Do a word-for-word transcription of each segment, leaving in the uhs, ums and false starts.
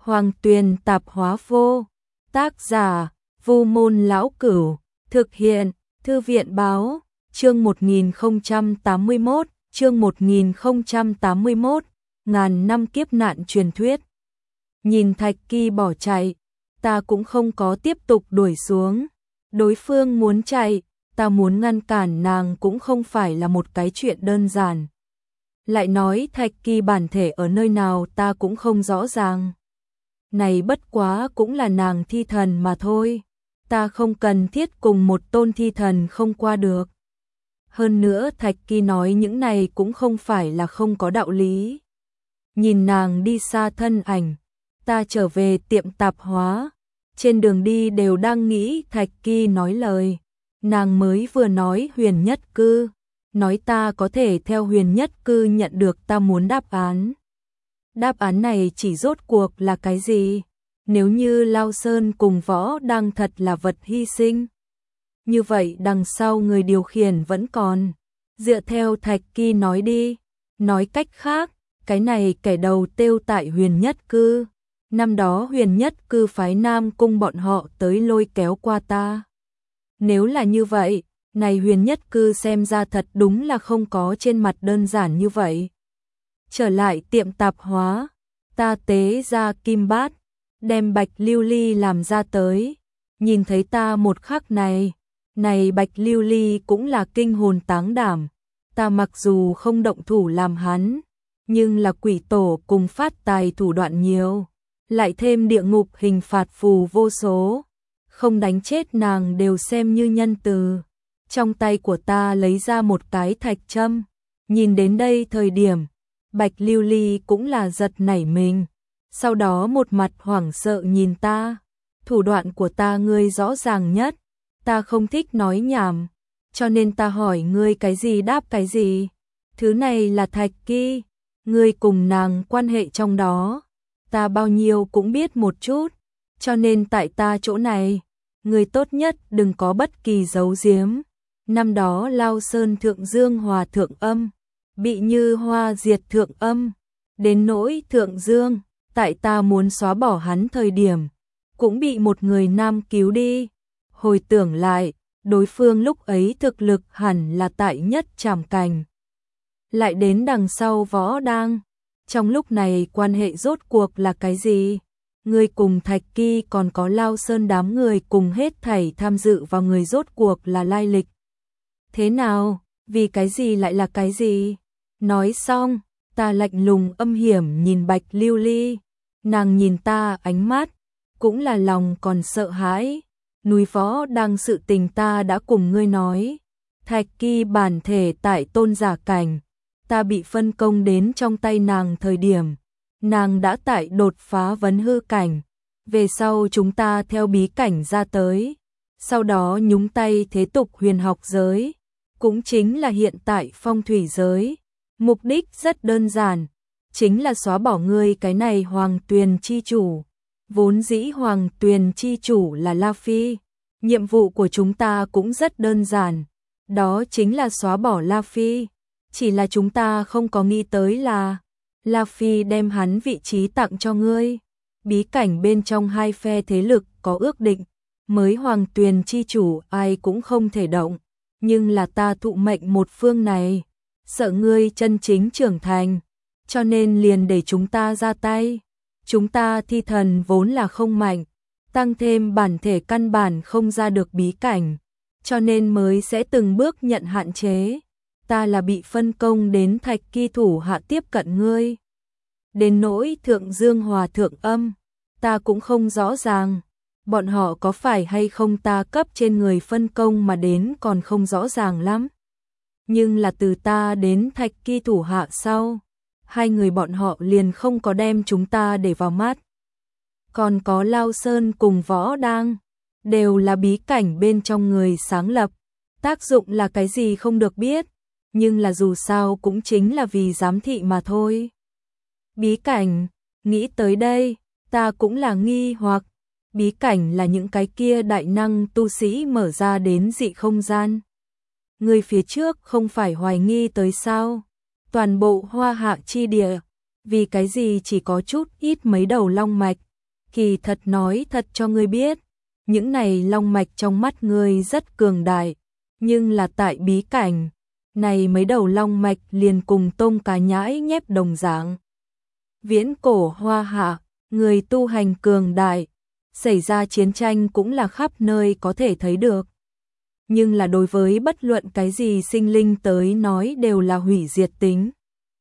Hoàng Tuyền Tạp Hóa Vô. Tác giả: Vu Môn Lão Cửu. Thực hiện: Thư viện báo. Chương một nghìn không trăm tám mươi mốt, chương một nghìn không trăm tám mươi mốt, ngàn năm kiếp nạn truyền thuyết. Nhìn Thạch Kỳ bỏ chạy, ta cũng không có tiếp tục đuổi xuống. Đối phương muốn chạy, ta muốn ngăn cản nàng cũng không phải là một cái chuyện đơn giản. Lại nói Thạch Kỳ bản thể ở nơi nào ta cũng không rõ ràng. Này bất quá cũng là nàng thi thần mà thôi. Ta không cần thiết cùng một tôn thi thần không qua được. Hơn nữa Thạch Kỳ nói những này cũng không phải là không có đạo lý. Nhìn nàng đi xa thân ảnh, ta trở về tiệm tạp hóa. Trên đường đi đều đang nghĩ Thạch Kỳ nói lời. Nàng mới vừa nói Huyền Nhất Cư, nói ta có thể theo Huyền Nhất Cư nhận được ta muốn đáp án. Đáp án này chỉ rốt cuộc là cái gì? Nếu như Lao Sơn cùng Võ đang thật là vật hy sinh, như vậy đằng sau người điều khiển vẫn còn. Dựa theo Thạch Kỳ nói đi. Nói cách khác, cái này kẻ đầu tiêu tại Huyền Nhất Cư. Năm đó Huyền Nhất Cư phái Nam Cung bọn họ tới lôi kéo qua ta. Nếu là như vậy, này Huyền Nhất Cư xem ra thật đúng là không có trên mặt đơn giản như vậy. Trở lại tiệm tạp hóa, ta tế ra kim bát, đem bạch lưu ly làm ra tới. Nhìn thấy ta một khắc này, này bạch lưu ly cũng là kinh hồn táng đảm. Ta mặc dù không động thủ làm hắn, nhưng là quỷ tổ cùng phát tài thủ đoạn nhiều, lại thêm địa ngục hình phạt phù vô số, không đánh chết nàng đều xem như nhân từ. Trong tay của ta lấy ra một cái thạch châm. Nhìn đến đây thời điểm, bạch lưu ly cũng là giật nảy mình. Sau đó một mặt hoảng sợ nhìn ta. Thủ đoạn của ta ngươi rõ ràng nhất. Ta không thích nói nhảm, cho nên ta hỏi ngươi cái gì đáp cái gì. Thứ này là Thạch Kỳ, ngươi cùng nàng quan hệ trong đó, ta bao nhiêu cũng biết một chút, cho nên tại ta chỗ này, ngươi tốt nhất đừng có bất kỳ giấu giếm. Năm đó Lao Sơn Thượng Dương Hòa Thượng Âm, bị Như Hoa diệt Thượng Âm, đến nỗi Thượng Dương, tại ta muốn xóa bỏ hắn thời điểm, cũng bị một người nam cứu đi. Hồi tưởng lại, đối phương lúc ấy thực lực hẳn là tại nhất trảm cảnh. Lại đến đằng sau Võ đang. Trong lúc này quan hệ rốt cuộc là cái gì? Người cùng Thạch Kỳ còn có Lao Sơn đám người cùng hết thảy tham dự vào người rốt cuộc là lai lịch. Thế nào? Vì cái gì lại là cái gì? Nói xong, ta lạnh lùng âm hiểm nhìn bạch lưu ly. Nàng nhìn ta ánh mắt, cũng là lòng còn sợ hãi. Núi Võ đang sự tình ta đã cùng ngươi nói. Thạch Kỳ bản thể tại tôn giả cảnh. Ta bị phân công đến trong tay nàng thời điểm. Nàng đã tại đột phá vấn hư cảnh. Về sau chúng ta theo bí cảnh ra tới. Sau đó nhúng tay thế tục huyền học giới. Cũng chính là hiện tại phong thủy giới. Mục đích rất đơn giản. Chính là xóa bỏ ngươi cái này Hoàng Tuyền chi chủ. Vốn dĩ Hoàng Tuyền chi chủ là La Phi. Nhiệm vụ của chúng ta cũng rất đơn giản. Đó chính là xóa bỏ La Phi. Chỉ là chúng ta không có nghĩ tới là La Phi đem hắn vị trí tặng cho ngươi. Bí cảnh bên trong hai phe thế lực có ước định. Mới Hoàng Tuyền chi chủ ai cũng không thể động. Nhưng là ta thụ mệnh một phương này. Sợ ngươi chân chính trưởng thành. Cho nên liền để chúng ta ra tay. Chúng ta thi thần vốn là không mạnh, tăng thêm bản thể căn bản không ra được bí cảnh, cho nên mới sẽ từng bước nhận hạn chế. Ta là bị phân công đến Thạch Kỳ thủ hạ tiếp cận ngươi. Đến nỗi Thượng Dương Hòa Thượng Âm, ta cũng không rõ ràng. Bọn họ có phải hay không ta cấp trên người phân công mà đến còn không rõ ràng lắm. Nhưng là từ ta đến Thạch Kỳ thủ hạ sau, hai người bọn họ liền không có đem chúng ta để vào mắt. Còn có Lao Sơn cùng Võ đang, đều là bí cảnh bên trong người sáng lập. Tác dụng là cái gì không được biết, nhưng là dù sao cũng chính là vì giám thị mà thôi. Bí cảnh, nghĩ tới đây, ta cũng là nghi hoặc. Bí cảnh là những cái kia đại năng tu sĩ mở ra đến dị không gian. Người phía trước không phải hoài nghi tới sao? Toàn bộ Hoa Hạ chi địa, vì cái gì chỉ có chút ít mấy đầu long mạch, Kỳ thật nói thật cho ngươi biết, những này long mạch trong mắt ngươi rất cường đại, nhưng là tại bí cảnh, này mấy đầu long mạch liền cùng tôm cá nhãi nhép đồng dạng. Viễn cổ Hoa Hạ, người tu hành cường đại, xảy ra chiến tranh cũng là khắp nơi có thể thấy được. Nhưng là đối với bất luận cái gì sinh linh tới nói đều là hủy diệt tính.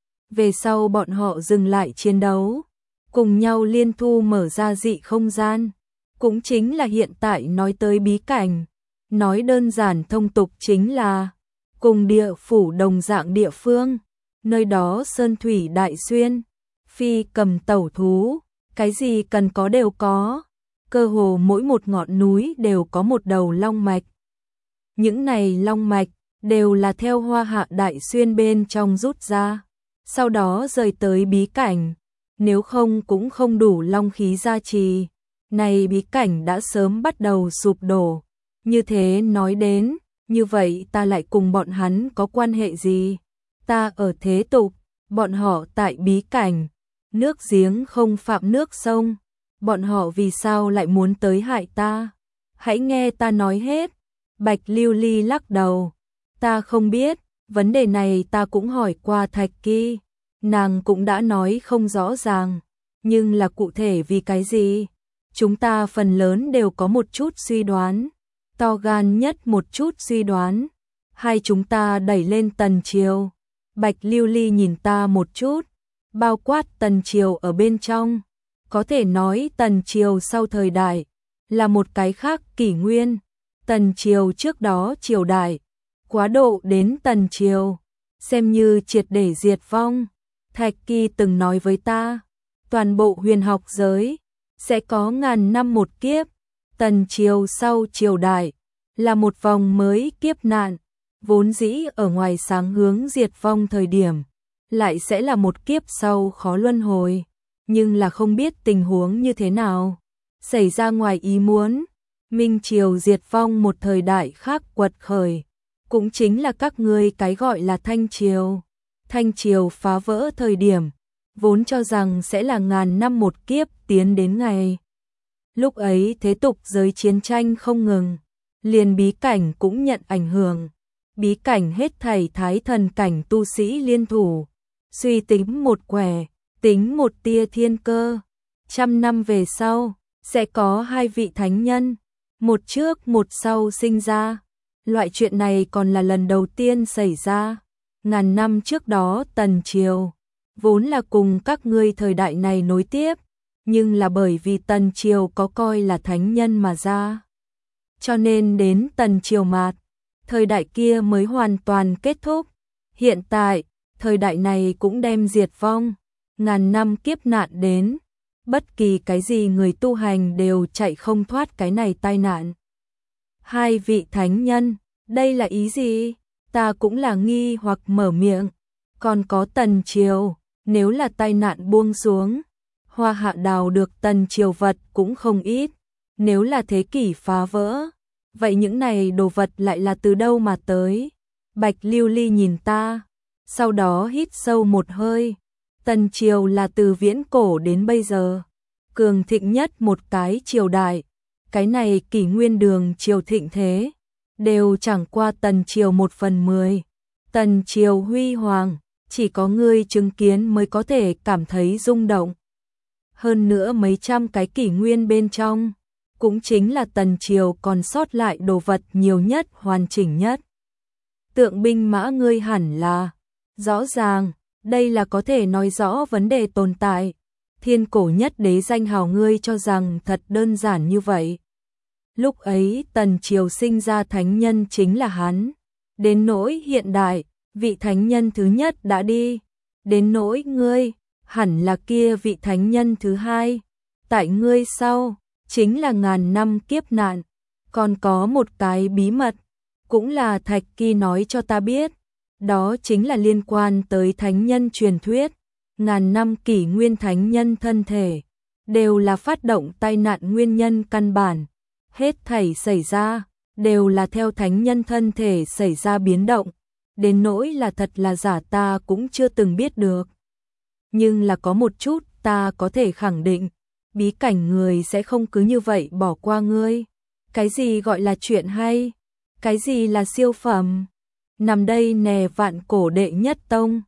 Về sau bọn họ dừng lại chiến đấu, cùng nhau liên thu mở ra dị không gian, cũng chính là hiện tại nói tới bí cảnh. Nói đơn giản thông tục chính là cùng địa phủ đồng dạng địa phương, nơi đó sơn thủy đại xuyên, phi cầm tẩu thú, cái gì cần có đều có, cơ hồ mỗi một ngọn núi đều có một đầu long mạch. Những này long mạch đều là theo Hoa Hạ đại xuyên bên trong rút ra, sau đó rời tới bí cảnh, nếu không cũng không đủ long khí gia trì, này bí cảnh đã sớm bắt đầu sụp đổ. Như thế nói đến, như vậy ta lại cùng bọn hắn có quan hệ gì? Ta ở thế tục, bọn họ tại bí cảnh, nước giếng không phạm nước sông, bọn họ vì sao lại muốn tới hại ta? Hãy nghe ta nói hết. Bạch Lưu Ly lắc đầu, ta không biết, vấn đề này ta cũng hỏi qua Thạch Kỳ, nàng cũng đã nói không rõ ràng, nhưng là cụ thể vì cái gì? Chúng ta phần lớn đều có một chút suy đoán, to gan nhất một chút suy đoán, hai chúng ta đẩy lên Tần Triều. Bạch Lưu Ly nhìn ta một chút, bao quát Tần Triều ở bên trong, có thể nói Tần Triều sau thời đại, là một cái khác kỷ nguyên. Tần Triều trước đó triều đại, quá độ đến Tần Triều, xem như triệt để diệt vong. Thạch Kỳ từng nói với ta, toàn bộ huyền học giới sẽ có ngàn năm một kiếp, Tần Triều sau triều đại là một vòng mới kiếp nạn, vốn dĩ ở ngoài sáng hướng diệt vong thời điểm, lại sẽ là một kiếp sau khó luân hồi, nhưng là không biết tình huống như thế nào, xảy ra ngoài ý muốn. Minh Triều diệt vong một thời đại khác quật khởi, cũng chính là các ngươi cái gọi là Thanh Triều. Thanh Triều phá vỡ thời điểm, vốn cho rằng sẽ là ngàn năm một kiếp tiến đến ngày. Lúc ấy thế tục giới chiến tranh không ngừng, liền bí cảnh cũng nhận ảnh hưởng. Bí cảnh hết thảy thái thần cảnh tu sĩ liên thủ, suy tính một quẻ, tính một tia thiên cơ. Trăm năm về sau, sẽ có hai vị thánh nhân, một trước một sau sinh ra. Loại chuyện này còn là lần đầu tiên xảy ra. Ngàn năm trước đó Tần Triều, vốn là cùng các ngươi thời đại này nối tiếp, nhưng là bởi vì Tần Triều có coi là thánh nhân mà ra. Cho nên đến Tần Triều mạt, thời đại kia mới hoàn toàn kết thúc. Hiện tại, thời đại này cũng đem diệt vong, ngàn năm kiếp nạn đến. Bất kỳ cái gì người tu hành đều chạy không thoát cái này tai nạn. Hai vị thánh nhân, đây là ý gì? Ta cũng là nghi hoặc mở miệng. Còn có Tần Triều, nếu là tai nạn buông xuống, Hoa Hạ đào được Tần Triều vật cũng không ít. Nếu là thế kỷ phá vỡ, vậy những này đồ vật lại là từ đâu mà tới? Bạch Lưu Ly nhìn ta, sau đó hít sâu một hơi. Tần Triều là từ viễn cổ đến bây giờ, cường thịnh nhất một cái triều đại. Cái này kỷ nguyên đường triều thịnh thế, đều chẳng qua Tần Triều một phần mười. Tần Triều huy hoàng, chỉ có ngươi chứng kiến mới có thể cảm thấy rung động. Hơn nữa mấy trăm cái kỷ nguyên bên trong, cũng chính là Tần Triều còn sót lại đồ vật nhiều nhất, hoàn chỉnh nhất. Tượng binh mã ngươi hẳn là rõ ràng, đây là có thể nói rõ vấn đề tồn tại. Thiên cổ nhất đế danh hào ngươi cho rằng thật đơn giản như vậy. Lúc ấy Tần Triều sinh ra thánh nhân chính là hắn. Đến nỗi hiện đại, vị thánh nhân thứ nhất đã đi. Đến nỗi ngươi, hẳn là kia vị thánh nhân thứ hai. Tại ngươi sau, chính là ngàn năm kiếp nạn. Còn có một cái bí mật, cũng là Thạch Kỳ nói cho ta biết. Đó chính là liên quan tới thánh nhân truyền thuyết. Ngàn năm kỷ nguyên thánh nhân thân thể, đều là phát động tai nạn nguyên nhân căn bản. Hết thảy xảy ra, đều là theo thánh nhân thân thể xảy ra biến động. Đến nỗi là thật là giả ta cũng chưa từng biết được. Nhưng là có một chút ta có thể khẳng định, bí cảnh người sẽ không cứ như vậy bỏ qua ngươi. Cái gì gọi là chuyện hay? Cái gì là siêu phẩm? Nằm đây nè vạn cổ đệ nhất tông.